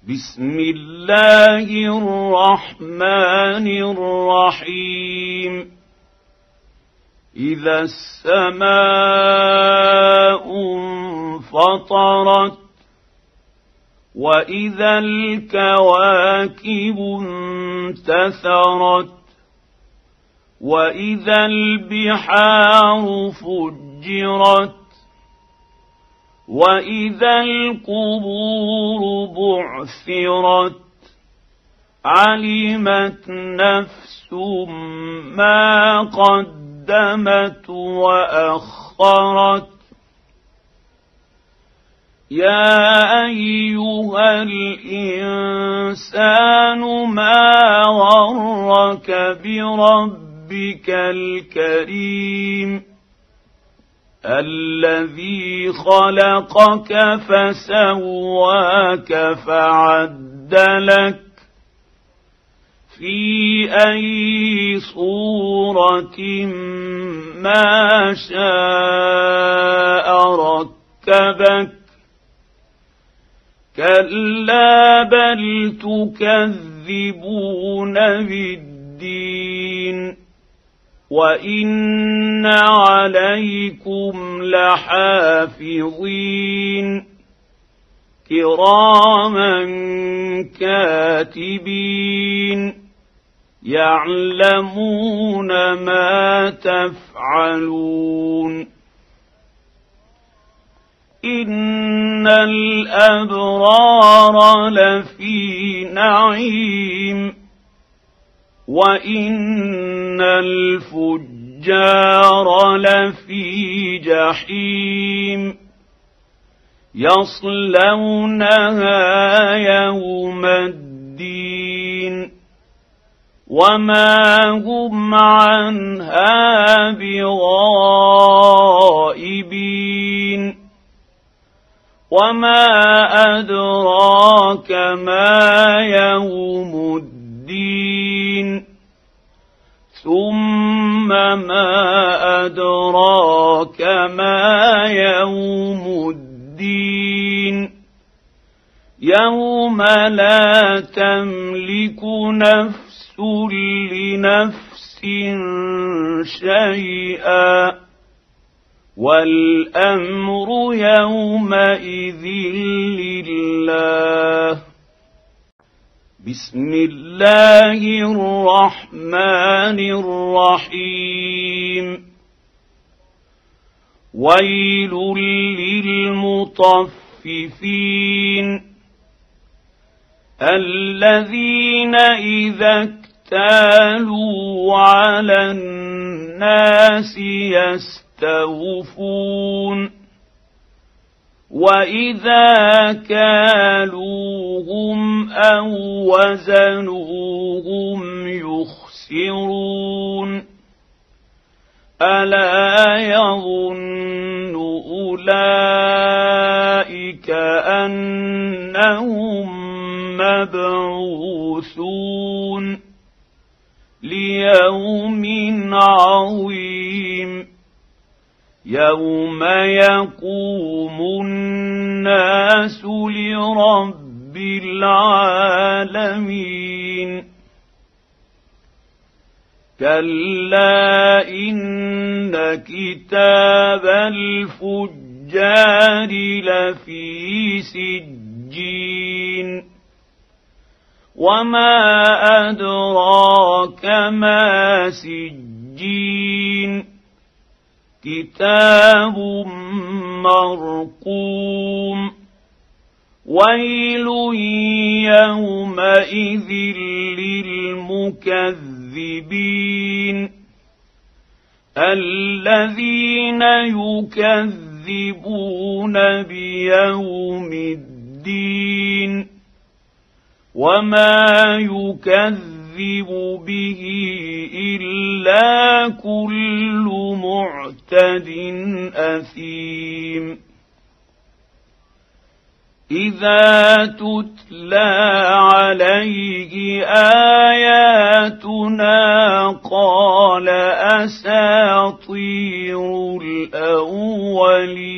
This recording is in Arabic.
بسم الله الرحمن الرحيم إذا السماء انفطرت وإذا الكواكب انتثرت وإذا البحار فجرت وإذا القبور بعثرت علمت نفس ما قدمت وأخرت يا أيها الإنسان ما غرك بربك الكريم الذي خلقك فسواك فعدلك في أي صورة ما شاء ركبك كلا بل تكذبون بالدين وإن عليكم لحافظين كراما كاتبين يعلمون ما تفعلون إن الأبرار لفي نعيم وإن الفجار لفي جحيم يصلونها يوم الدين وما هم عنها بغائبين وما أدراك ما يوم الدين ثم ما أدراك ما يوم الدين يوم لا تملك نفس لنفس شيئا والأمر يومئذ لله بسم الله الرحمن الرحيم ويل للمطففين الذين إذا اكتالوا على الناس يستوفون وإذا كالوهم أو وزنوهم يخسرون ألا يظن أولئك أنهم مبعوثون ليوم عظيم يوم يقوم الناس لرب العالمين كلا إن كتاب الفجار لفي سجين وما أدراك ما سجين كتاب مرقوم ويل يومئذ للمكذبين الذين يكذبون بيوم الدين وما يكذب به إلا كل معتد أثيم إذا تتلى عليه آياتنا قال أساطير الأولين